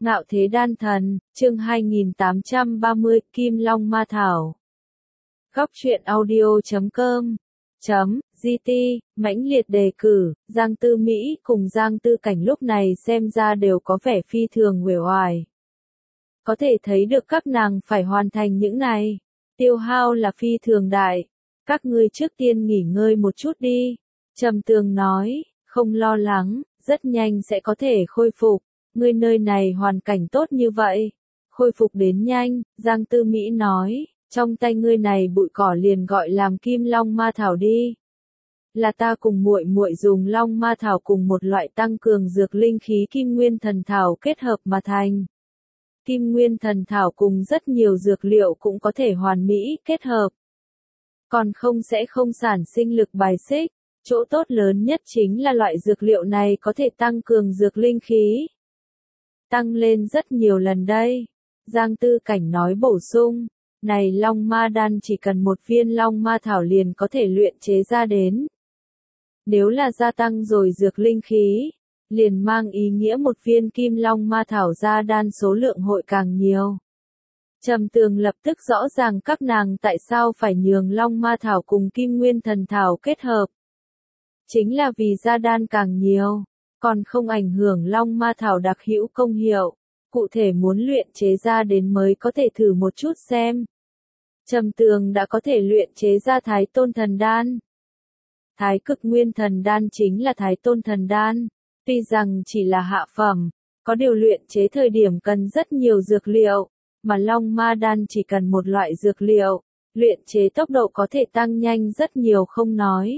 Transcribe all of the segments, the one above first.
Ngạo Thế Đan Thần, chương 2830, Kim Long Ma Thảo. Góc truyện audio.com GT, mãnh liệt đề cử, Giang Tư Mỹ cùng Giang Tư Cảnh lúc này xem ra đều có vẻ phi thường uể oải. Có thể thấy được các nàng phải hoàn thành những này. Tiêu hao là phi thường đại. Các ngươi trước tiên nghỉ ngơi một chút đi. Trầm Tường nói, không lo lắng, rất nhanh sẽ có thể khôi phục. Ngươi nơi này hoàn cảnh tốt như vậy. Khôi phục đến nhanh, Giang Tư Mỹ nói, trong tay ngươi này bụi cỏ liền gọi làm Kim Long Ma Thảo đi. Là ta cùng muội muội dùng Long Ma Thảo cùng một loại tăng cường dược linh khí Kim Nguyên Thần Thảo kết hợp mà thành. Kim Nguyên Thần Thảo cùng rất nhiều dược liệu cũng có thể hoàn mỹ kết hợp. Còn sẽ không sản sinh lực bài xích. Chỗ tốt lớn nhất chính là loại dược liệu này có thể tăng cường dược linh khí. Tăng lên rất nhiều lần đây. Giang Tư Cảnh nói bổ sung, này Long Ma Đan chỉ cần một viên Long Ma Thảo liền có thể luyện chế ra đến. Nếu là gia tăng rồi dược linh khí, liền mang ý nghĩa một viên Kim Long Ma Thảo ra đan số lượng hội càng nhiều. Trầm Tường lập tức rõ ràng các nàng tại sao phải nhường Long Ma Thảo cùng Kim Nguyên Thần Thảo kết hợp. Chính là vì ra đan càng nhiều, còn không ảnh hưởng Long Ma Thảo đặc hữu công hiệu. Cụ thể muốn luyện chế ra đến mới có thể thử một chút xem. Trầm Tường đã có thể luyện chế ra Thái Tôn Thần Đan. Thái Cực Nguyên Thần Đan chính là Thái Tôn Thần Đan. Tuy rằng chỉ là hạ phẩm, có điều luyện chế thời điểm cần rất nhiều dược liệu, mà Long Ma Đan chỉ cần một loại dược liệu, luyện chế tốc độ có thể tăng nhanh rất nhiều không nói.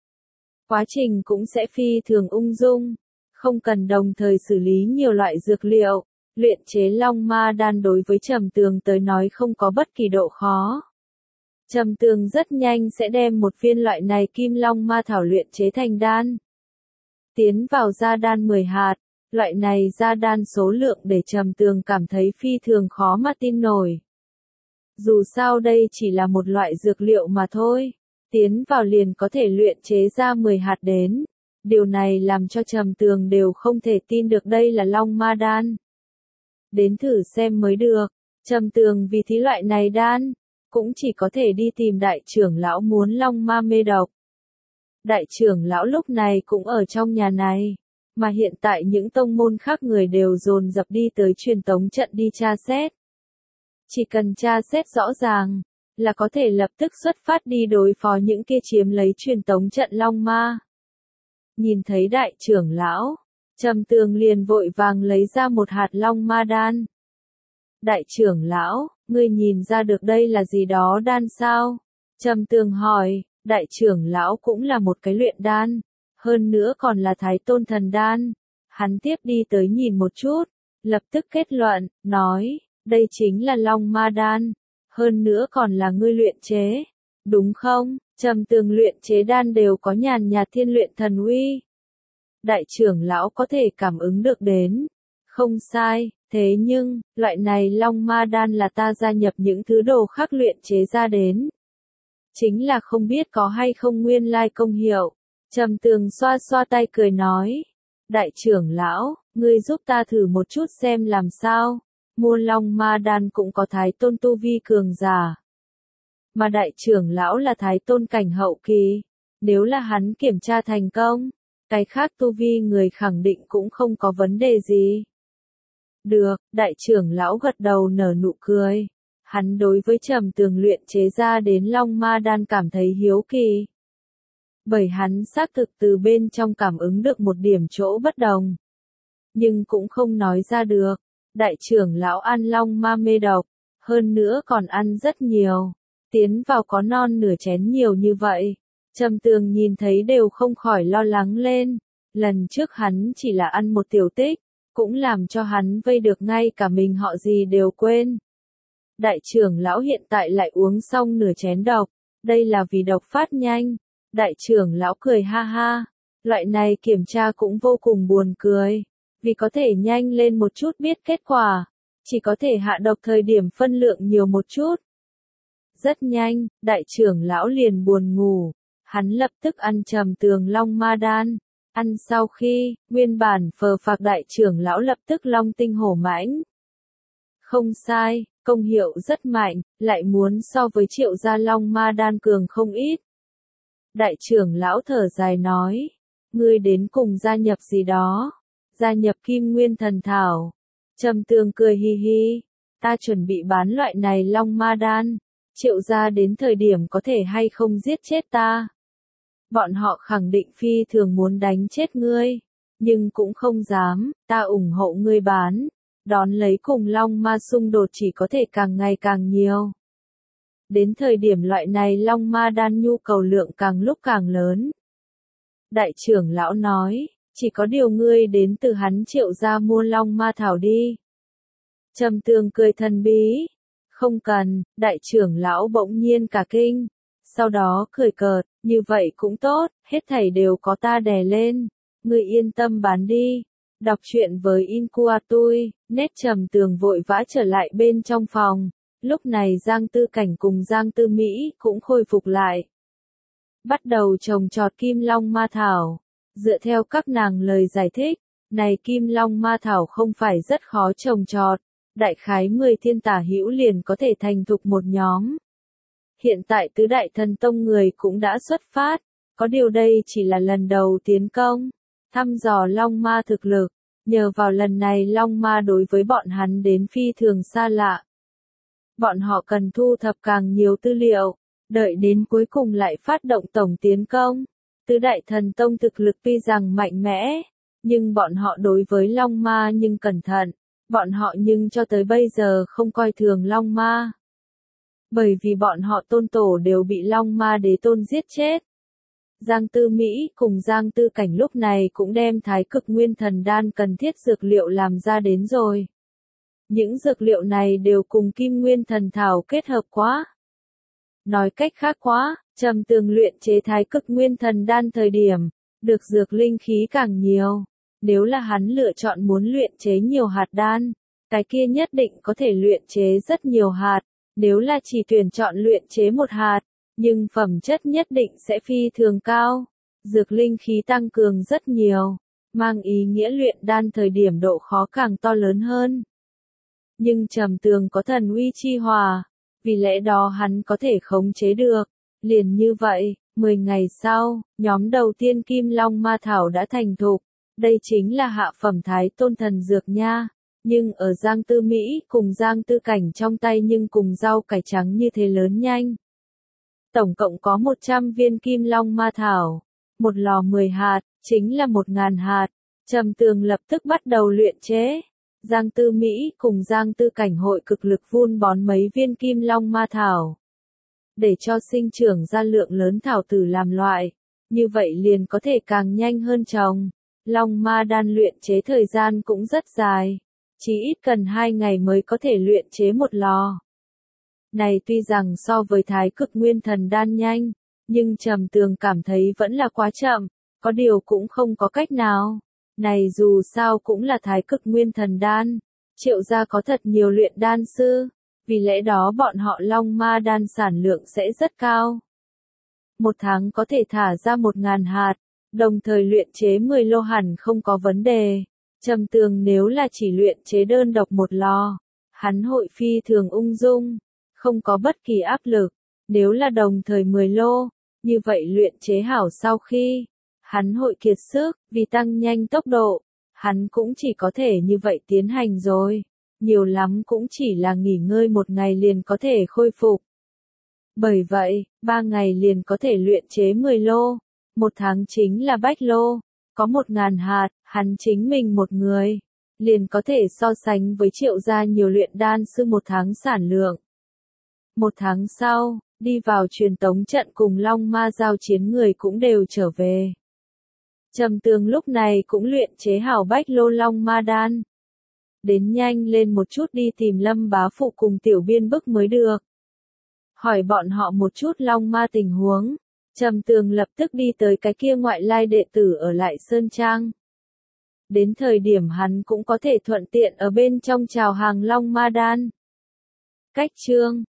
Quá trình cũng sẽ phi thường ung dung, không cần đồng thời xử lý nhiều loại dược liệu. Luyện chế Long Ma Đan đối với Trầm Tường tới nói không có bất kỳ độ khó. Trầm Tường rất nhanh sẽ đem một viên loại này Kim Long Ma Thảo luyện chế thành đan. Tiến vào ra đan 10 hạt, loại này ra đan số lượng để Trầm Tường cảm thấy phi thường khó mà tin nổi. Dù sao đây chỉ là một loại dược liệu mà thôi, tiến vào liền có thể luyện chế ra 10 hạt đến. Điều này làm cho Trầm Tường đều không thể tin được đây là Long Ma Đan. Đến thử xem mới được. Trầm Tường vì thí loại này đan, cũng chỉ có thể đi tìm đại trưởng lão muốn Long Ma mê độc. Đại trưởng lão lúc này cũng ở trong nhà này, mà hiện tại những tông môn khác người đều dồn dập đi tới truyền tống trận đi tra xét. Chỉ cần tra xét rõ ràng, là có thể lập tức xuất phát đi đối phó những kia chiếm lấy truyền tống trận Long Ma. Nhìn thấy đại trưởng lão, Trầm Tường liền vội vàng lấy ra một hạt Long Ma Đan. Đại trưởng lão, ngươi nhìn ra được đây là gì đó đan sao? Trầm Tường hỏi, đại trưởng lão cũng là một cái luyện đan, hơn nữa còn là Thái Tôn Thần Đan. Hắn tiếp đi tới nhìn một chút, lập tức kết luận, nói, đây chính là Long Ma Đan, hơn nữa còn là ngươi luyện chế, đúng không? Trầm Tường luyện chế đan đều có nhàn nhạt thiên luyện thần uy. Đại trưởng lão có thể cảm ứng được đến. Không sai, thế nhưng, loại này Long Ma Đan là ta gia nhập những thứ đồ khác luyện chế ra đến. Chính là không biết có hay không nguyên lai công hiệu. Trầm Tường xoa xoa tay cười nói. Đại trưởng lão, ngươi giúp ta thử một chút xem làm sao. Mua Long Ma Đan cũng có Thái Tôn tu vi cường giả. Mà đại trưởng lão là Thái Tôn cảnh hậu kỳ. Nếu là hắn kiểm tra thành công, cái khác tu vi người khẳng định cũng không có vấn đề gì. Được, đại trưởng lão gật đầu nở nụ cười. Hắn đối với Trầm Tường luyện chế ra đến Long Ma Đan cảm thấy hiếu kỳ. Bởi hắn xác thực từ bên trong cảm ứng được một điểm chỗ bất đồng. Nhưng cũng không nói ra được. Đại trưởng lão ăn Long Ma mê độc, hơn nữa còn ăn rất nhiều. Tiến vào có non nửa chén nhiều như vậy. Trầm Tường nhìn thấy đều không khỏi lo lắng lên. Lần trước hắn chỉ là ăn một tiểu tích, cũng làm cho hắn vây được ngay cả mình họ gì đều quên. Đại trưởng lão hiện tại lại uống xong nửa chén độc, đây là vì độc phát nhanh. Đại trưởng lão cười ha ha, loại này kiểm tra cũng vô cùng buồn cười, vì có thể nhanh lên một chút biết kết quả, chỉ có thể hạ độc thời điểm phân lượng nhiều một chút. Rất nhanh, đại trưởng lão liền buồn ngủ, hắn lập tức ăn Trầm Tường Long Ma Đan, Ăn sau khi, nguyên bản phờ phạc đại trưởng lão lập tức long tinh hổ mãnh. Không sai, công hiệu rất mạnh, lại muốn so với Triệu gia long ma đan cường không ít. Đại trưởng lão thở dài nói, ngươi đến cùng gia nhập gì đó, gia nhập Kim Nguyên Thần Thảo. Trầm Tường cười hi hi, ta chuẩn bị bán loại này long ma đan, Triệu gia đến thời điểm có thể hay không giết chết ta. Bọn họ khẳng định phi thường muốn đánh chết ngươi, nhưng cũng không dám, ta ủng hộ ngươi bán, đón lấy cùng long ma xung đột chỉ có thể càng ngày càng nhiều. Đến thời điểm loại này long ma đan nhu cầu lượng càng lúc càng lớn. Đại trưởng lão nói, chỉ có điều ngươi đến từ hắn Triệu gia mua long ma thảo đi. Trầm Tường cười thần bí, không cần, đại trưởng lão bỗng nhiên cả kinh, sau đó cười cợt, như vậy cũng tốt, hết thảy đều có ta đè lên, ngươi yên tâm bán đi. Đọc truyện với Incuatui, nét Trầm Tường vội vã trở lại bên trong phòng, lúc này Giang Tư Cảnh cùng Giang Tư Mỹ cũng khôi phục lại. Bắt đầu trồng trọt Kim Long Ma Thảo, dựa theo các nàng lời giải thích, này Kim Long Ma Thảo không phải rất khó trồng trọt, đại khái 10 thiên tả hữu liền có thể thành thục một nhóm. Hiện tại tứ đại thần tông người cũng đã xuất phát, có điều đây chỉ là lần đầu tiến công, thăm dò Long Ma thực lực, nhờ vào lần này Long Ma đối với bọn hắn đến phi thường xa lạ. Bọn họ cần thu thập càng nhiều tư liệu, đợi đến cuối cùng lại phát động tổng tiến công. Tứ đại thần tông thực lực tuy rằng mạnh mẽ, nhưng bọn họ đối với Long Ma nhưng cẩn thận, bọn họ nhưng cho tới bây giờ không coi thường Long Ma. Bởi vì bọn họ tôn tổ đều bị Long Ma đế tôn giết chết. Giang Tư Mỹ cùng Giang Tư Cảnh lúc này cũng đem Thái Cực Nguyên Thần Đan cần thiết dược liệu làm ra đến rồi. Những dược liệu này đều cùng Kim Nguyên Thần Thảo kết hợp quá. Nói cách khác quá, Trầm Tường luyện chế Thái Cực Nguyên Thần Đan thời điểm, được dược linh khí càng nhiều. Nếu là hắn lựa chọn muốn luyện chế nhiều hạt đan, cái kia nhất định có thể luyện chế rất nhiều hạt. Nếu là chỉ tuyển chọn luyện chế một hạt, nhưng phẩm chất nhất định sẽ phi thường cao. Dược linh khí tăng cường rất nhiều, mang ý nghĩa luyện đan thời điểm độ khó càng to lớn hơn. Nhưng Trầm Tường có thần uy chi hòa, vì lẽ đó hắn có thể khống chế được. Liền như vậy, 10 ngày sau, nhóm đầu tiên Kim Long Ma Thảo đã thành thục. Đây chính là hạ phẩm Thái Tôn thần dược nha. Nhưng ở Giang Tư Mỹ cùng Giang Tư Cảnh trong tay nhưng cùng rau cải trắng như thế lớn nhanh. Tổng cộng có 100 viên Kim Long Ma Thảo, một lò 10 hạt, chính là 1000 hạt. Trầm Tường lập tức bắt đầu luyện chế. Giang Tư Mỹ cùng Giang Tư Cảnh hội cực lực vun bón mấy viên Kim Long Ma Thảo, để cho sinh trưởng ra lượng lớn thảo tử làm loại, như vậy liền có thể càng nhanh hơn trồng. Long Ma đan luyện chế thời gian cũng rất dài, chỉ ít cần 2 ngày mới có thể luyện chế một lò. Này tuy rằng so với Thái Cực Nguyên Thần Đan nhanh, nhưng Trầm Tường cảm thấy vẫn là quá chậm, có điều cũng không có cách nào. Này dù sao cũng là Thái Cực Nguyên Thần Đan, Triệu gia có thật nhiều luyện đan sư, vì lẽ đó bọn họ Long Ma đan sản lượng sẽ rất cao. Một tháng có thể thả ra 1000 hạt, đồng thời luyện chế 10 lô hẳn không có vấn đề. Trầm Tường nếu là chỉ luyện chế đơn độc một lò, hắn hội phi thường ung dung, không có bất kỳ áp lực. Nếu là đồng thời 10 lô, như vậy luyện chế hảo sau khi, hắn hội kiệt sức, vì tăng nhanh tốc độ, hắn cũng chỉ có thể như vậy tiến hành rồi. Nhiều lắm cũng chỉ là nghỉ ngơi 1 ngày liền có thể khôi phục. Bởi vậy, 3 ngày liền có thể luyện chế 10 lô, 1 tháng chính là bách lô, có 1000 hạt, hắn chính mình một người, liền có thể so sánh với Triệu gia nhiều luyện đan sư 1 tháng sản lượng. 1 tháng sau, đi vào truyền tống trận cùng Long Ma giao chiến người cũng đều trở về. Trầm Tường lúc này cũng luyện chế hảo bách lô Long Ma đan. Đến nhanh lên một chút đi tìm Lâm bá phụ cùng Tiểu Biên Bức mới được. Hỏi bọn họ một chút Long Ma tình huống. Trầm Tường lập tức đi tới cái kia ngoại lai đệ tử ở lại Sơn Trang. Đến thời điểm hắn cũng có thể thuận tiện ở bên trong chào hàng Long Ma đan. Cách chương